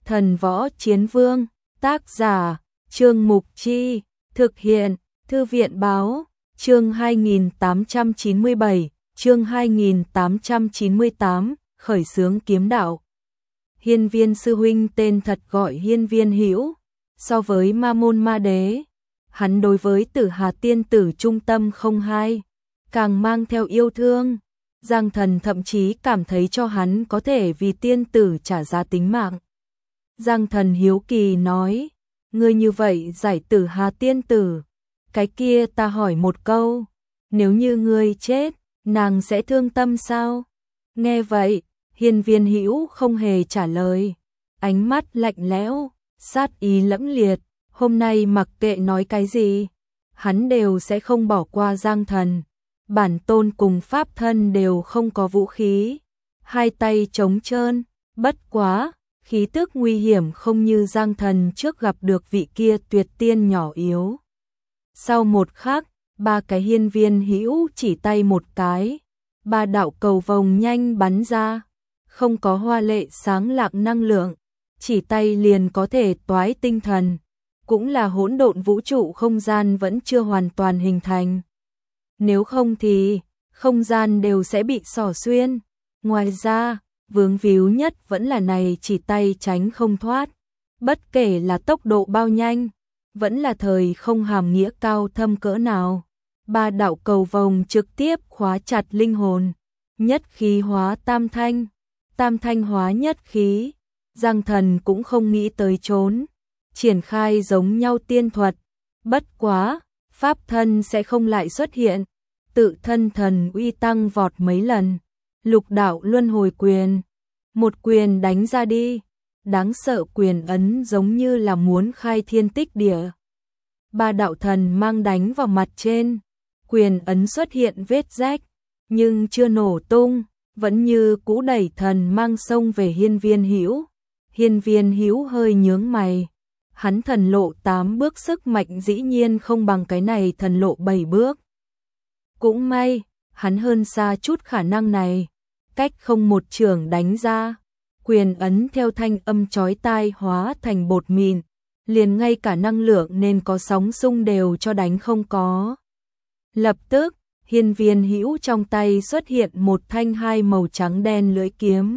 Thần võ chiến vương, tác giả, Trương Mục Chi, thực hiện, Thư viện báo, chương 2897, chương 2898, khởi xướng kiếm đạo. Hiên Viên sư huynh tên thật gọi Hiên Viên Hữu, so với Ma Môn Ma Đế, hắn đối với Tử Hà tiên tử trung tâm không hai, càng mang theo yêu thương. Giang Thần thậm chí cảm thấy cho hắn có thể vì tiên tử trả giá tính mạng. Giang Thần hiếu kỳ nói, ngươi như vậy giải Tử Hà tiên tử, cái kia ta hỏi một câu, nếu như ngươi chết, nàng sẽ thương tâm sao? Nghe vậy, Hiên Viên Hữu không hề trả lời, ánh mắt lạnh lẽo, sát ý lẫm liệt, hôm nay mặc kệ nói cái gì, hắn đều sẽ không bỏ qua Giang Thần. Bản tôn cùng pháp thân đều không có vũ khí, hai tay trống trơn, bất quá, khí tức nguy hiểm không như Giang Thần trước gặp được vị kia tuyệt tiên nhỏ yếu. Sau một khắc, ba cái Hiên Viên Hữu chỉ tay một cái, ba đạo cầu vồng nhanh bắn ra, không có hoa lệ sáng lạng năng lượng, chỉ tay liền có thể toái tinh thần, cũng là hỗn độn vũ trụ không gian vẫn chưa hoàn toàn hình thành. Nếu không thì, không gian đều sẽ bị xỏ xuyên. Ngoài ra, vướng víu nhất vẫn là này chỉ tay tránh không thoát. Bất kể là tốc độ bao nhanh, vẫn là thời không hàm nghĩa cao thâm cỡ nào. Ba đạo cầu vồng trực tiếp khóa chặt linh hồn. Nhất khí hóa tam thanh, tam thanh hóa nhất khí. Giang Thần cũng không nghĩ tới trốn. Triển khai giống nhau tiên thuật. Bất quá, pháp thân sẽ không lại xuất hiện, tự thân thần uy tăng vọt mấy lần, lục đạo luân hồi quyền, một quyền đánh ra đi, đáng sợ quyền ấn giống như là muốn khai thiên tích địa. Ba đạo thần mang đánh vào mặt trên, quyền ấn xuất hiện vết rách, nhưng chưa nổ tung, vẫn như cũ đẩy thần mang xông về Hiên Viên Hữu. Hiên Viên Hữu hơi nhướng mày. Hắn thần lộ 8 bước sức mạnh dĩ nhiên không bằng cái này thần lộ 7 bước. Cũng may, hắn hơn xa chút khả năng này. Cách không một trường đánh ra, quyền ấn theo thanh âm chói tai hóa thành bột mịn, liền ngay cả năng lượng nên có sóng xung đều cho đánh không có. Lập tức, Hiên Viên Hữu trong tay xuất hiện một thanh hai màu trắng đen lưỡi kiếm.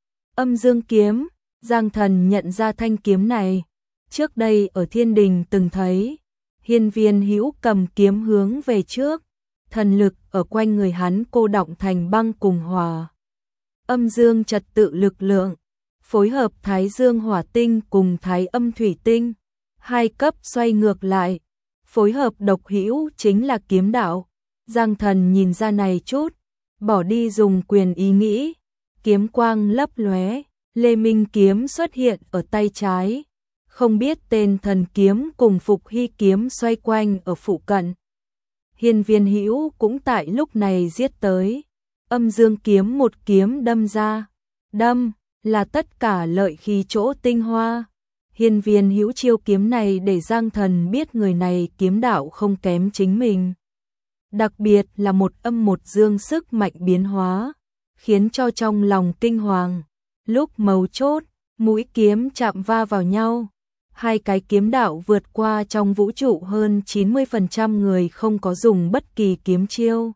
Âm dương kiếm, Giang Thần nhận ra thanh kiếm này. Trước đây ở thiên đình từng thấy, Hiên Viên Hữu cầm kiếm hướng về trước, thần lực ở quanh người hắn cô đọng thành băng cùng hỏa. Âm dương trật tự lực lượng, phối hợp thái dương hỏa tinh cùng thái âm thủy tinh, hai cấp xoay ngược lại, phối hợp độc hữu chính là kiếm đạo. Giang Thần nhìn ra này chút, bỏ đi dùng quyền ý nghĩ, kiếm quang lấp lóe, Lê Minh kiếm xuất hiện ở tay trái. Không biết tên thần kiếm cùng Phục Hy kiếm xoay quanh ở phụ cận. Hiên Viên Hữu cũng tại lúc này giết tới. Âm dương kiếm một kiếm đâm ra. Đâm là tất cả lợi khí chỗ tinh hoa. Hiên Viên Hữu chiêu kiếm này để Giang Thần biết người này kiếm đạo không kém chính mình. Đặc biệt là một âm một dương sức mạnh biến hóa, khiến cho trong lòng kinh hoàng. Lúc mấu chốt, mũi kiếm chạm va vào nhau. Hai cái kiếm đạo vượt qua trong vũ trụ hơn 90% người không có dùng bất kỳ kiếm chiêu.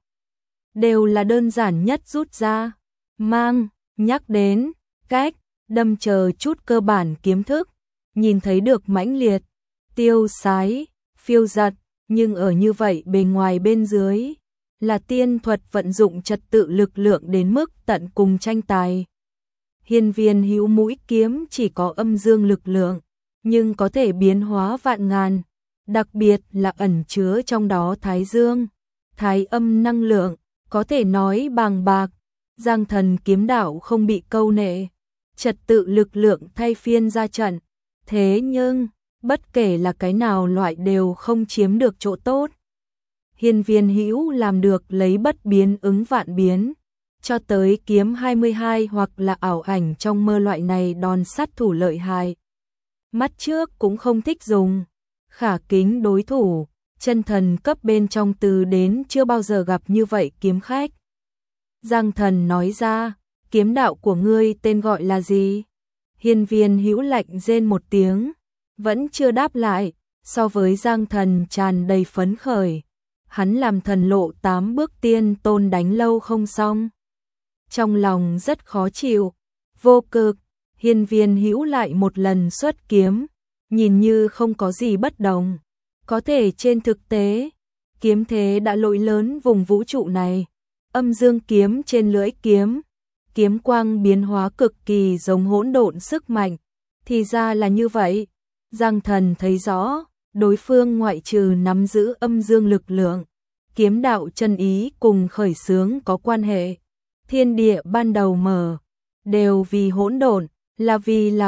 Đều là đơn giản nhất rút ra, mang, nhắc đến, cách, đâm chờ chút cơ bản kiếm thức, nhìn thấy được mãnh liệt, tiêu sái, phiêu giật, nhưng ở như vậy bề ngoài bên dưới, là tiên thuật vận dụng trật tự lực lượng đến mức tận cùng tranh tài. Hiên Viên Hữu mũi kiếm chỉ có âm dương lực lượng, nhưng có thể biến hóa vạn ngàn, đặc biệt là ẩn chứa trong đó thái dương, thái âm năng lượng, có thể nói bàng bạc. Giang Thần kiếm đạo không bị câu nệ, trật tự lực lượng thay phiên ra trận, thế nhưng, bất kể là cái nào loại đều không chiếm được chỗ tốt. Hiên Viên Hữu làm được lấy bất biến ứng vạn biến, cho tới kiếm 22 hoặc là ảo ảnh trong mơ loại này đòn sát thủ lợi hại. Mắt trước cũng không thích dùng, khả kính đối thủ, chân thần cấp bên trong từ đến chưa bao giờ gặp như vậy kiếm khách. Giang Thần nói ra, kiếm đạo của ngươi tên gọi là gì? Hiên Viên Hữu lạnh rên một tiếng, vẫn chưa đáp lại, so với Giang Thần tràn đầy phấn khởi. Hắn làm thần lộ 8 bước tiên tôn đánh lâu không xong. Trong lòng rất khó chịu, vô cực, Hiên Viên Hữu lại một lần xuất kiếm, nhìn như không có gì bất đồng. Có thể trên thực tế, kiếm thế đã lỗi lớn vùng vũ trụ này. Âm dương kiếm trên lưỡi kiếm, kiếm quang biến hóa cực kỳ giống hỗn độn sức mạnh. Thì ra là như vậy, Giang Thần thấy rõ, đối phương ngoại trừ nắm giữ âm dương lực lượng, kiếm đạo chân ý cùng khởi xướng có quan hệ. Thiên địa ban đầu mở, đều vì hỗn độn, là vì là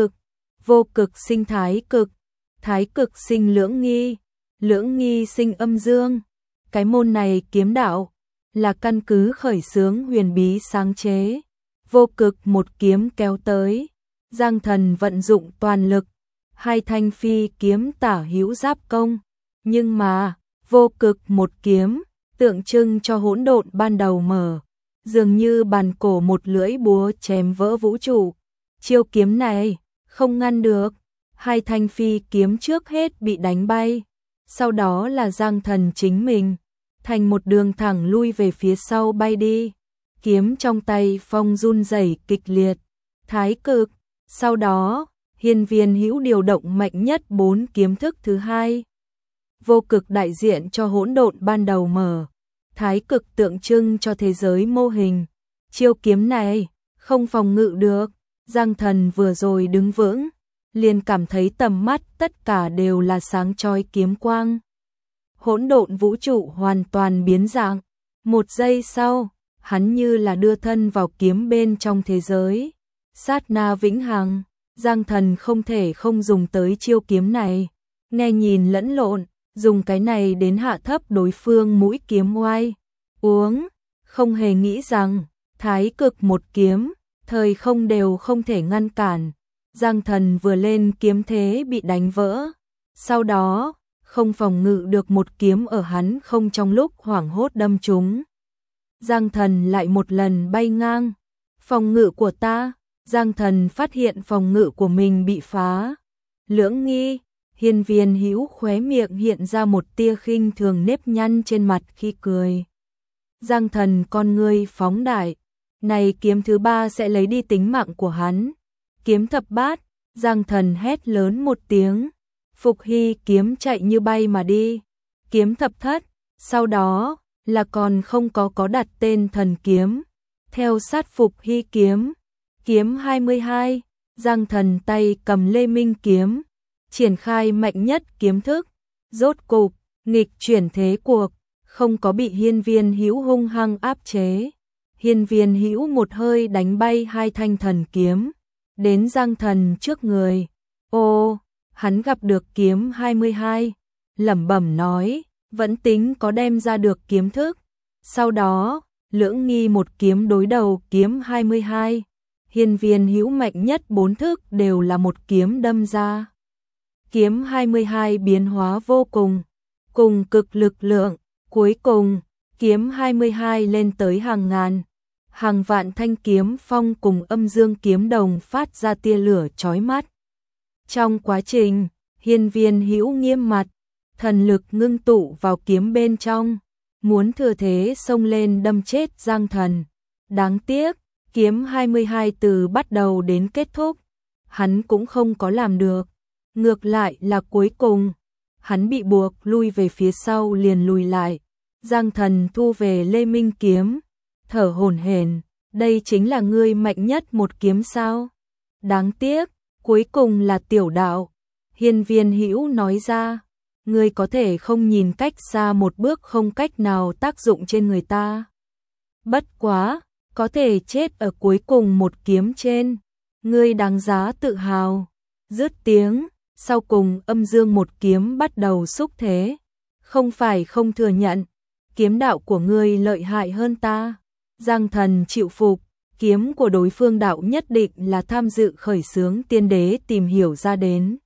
vô cực sinh thái cực sinh lưỡng nghi sinh âm dương. Cái môn này kiếm đạo là căn cứ khởi xướng huyền bí sáng chế. Vô cực một kiếm kéo tới, Giang Thần vận dụng toàn lực, hai thanh phi kiếm tả hữu giáp công, nhưng mà vô cực một kiếm tượng trưng cho hỗn độn ban đầu mở, dường như bàn cổ một lưỡi búa chém vỡ vũ trụ. Chiêu kiếm này không ngăn được, hai thanh phi kiếm trước hết bị đánh bay, sau đó là Giang Thần chính mình, thành một đường thẳng lui về phía sau bay đi. Kiếm trong tay phong run rẩy kịch liệt, thái cực, sau đó, Hiên Viên Hữu điều động mạnh nhất 4 kiếm thức thứ hai. Vô cực đại diện cho hỗn độn ban đầu mở, thái cực tượng trưng cho thế giới mô hình. Chiêu kiếm này không phòng ngự được, Giang Thần vừa rồi đứng vững, liền cảm thấy tầm mắt tất cả đều là sáng chói kiếm quang. Hỗn độn vũ trụ hoàn toàn biến dạng, một giây sau, hắn như là đưa thân vào kiếm bên trong thế giới. Sát na vĩnh hằng, Giang Thần không thể không dùng tới chiêu kiếm này, nghe nhìn lẫn lộn, dùng cái này đến hạ thấp đối phương mũi kiếm oai. Uống, không hề nghĩ rằng, thái cực một kiếm, thời không đều không thể ngăn cản. Giang Thần vừa lên kiếm thế bị đánh vỡ, sau đó, không phòng ngự được một kiếm ở hắn không trong lúc hoảng hốt đâm trúng. Giang Thần lại một lần bay ngang, phòng ngự của ta, Giang Thần phát hiện phòng ngự của mình bị phá. Lưỡng nghi, Hiên Viên Hữu khóe miệng hiện ra một tia khinh thường nếp nhăn trên mặt khi cười. Giang Thần con ngươi phóng đại, này kiếm thứ ba sẽ lấy đi tính mạng của hắn. Kiếm thập bát, Giang Thần hét lớn một tiếng, Phục Hy kiếm chạy như bay mà đi. Kiếm thập thất, sau đó là còn không có đặt tên thần kiếm, theo sát Phục Hy kiếm. Kiếm 22, Giang Thần tay cầm Lê Minh kiếm, triển khai mạnh nhất kiếm thức, rốt cục, nghịch chuyển thế cuộc, không có bị Hiên Viên Hữu hung hăng áp chế. Hiên Viên Hữu một hơi đánh bay hai thanh thần kiếm, đến Giang Thần trước người. Ô, hắn gặp được kiếm 22, lẩm bẩm nói, vẫn tính có đem ra được kiếm thức. Sau đó, lưỡng nghi một kiếm đối đầu kiếm 22. Hiên Viên Hữu mạnh nhất 4 thức đều là một kiếm đâm ra. Kiếm 22 biến hóa vô cùng cực lực lượng, cuối cùng, kiếm 22 lên tới hàng ngàn, hàng vạn thanh kiếm phong cùng âm dương kiếm đồng phát ra tia lửa chói mắt. Trong quá trình, Hiên Viên Hữu nghiêm mặt, thần lực ngưng tụ vào kiếm bên trong, muốn thừa thế xông lên đâm chết Giang Thần. Đáng tiếc, kiếm 22 từ bắt đầu đến kết thúc, hắn cũng không có làm được. Ngược lại là cuối cùng, hắn bị buộc lui về phía sau liền lùi lại. Giang Thần thu về Lê Minh kiếm, thở hổn hển, đây chính là ngươi mạnh nhất một kiếm sao? Đáng tiếc, cuối cùng là tiểu đạo. Hiên Viên Hữu nói ra, ngươi có thể không nhìn cách xa một bước không cách nào tác dụng trên người ta. Bất quá, có thể chết ở cuối cùng một kiếm trên, ngươi đáng giá tự hào. Dứt tiếng, sau cùng âm dương một kiếm bắt đầu xúc thế. Không phải không thừa nhận, kiếm đạo của ngươi lợi hại hơn ta. Giang Thần chịu phục, kiếm của đối phương đạo nhất định là tham dự khởi xướng tiên đế tìm hiểu ra đến.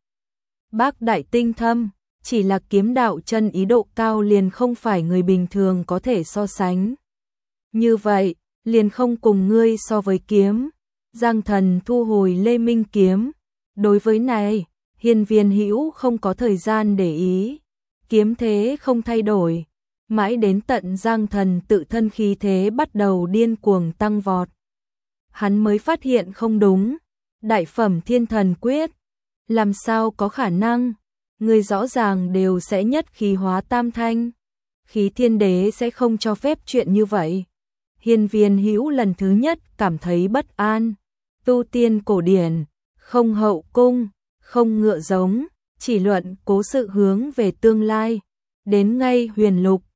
Bác đại tinh thâm, chỉ là kiếm đạo chân ý độ cao liền không phải người bình thường có thể so sánh. Như vậy, liền không cùng ngươi so với kiếm. Giang Thần thu hồi Lê Minh kiếm. Đối với này, Hiên Viên Hữu không có thời gian để ý. Kiếm thế không thay đổi. Mãi đến tận Giang Thần tự thân khí thế bắt đầu điên cuồng tăng vọt. Hắn mới phát hiện không đúng. Đại phẩm Thiên Thần Quyết. Làm sao có khả năng? Người rõ ràng đều sẽ nhất khí hóa tam thanh. Khí Thiên Đế sẽ không cho phép chuyện như vậy. Hiên Viên Hữu lần thứ nhất cảm thấy bất an. Tu tiên cổ điển, không hậu cung, không ngựa giống, chỉ luận cố sự hướng về tương lai. Đến ngay Huyền Lục,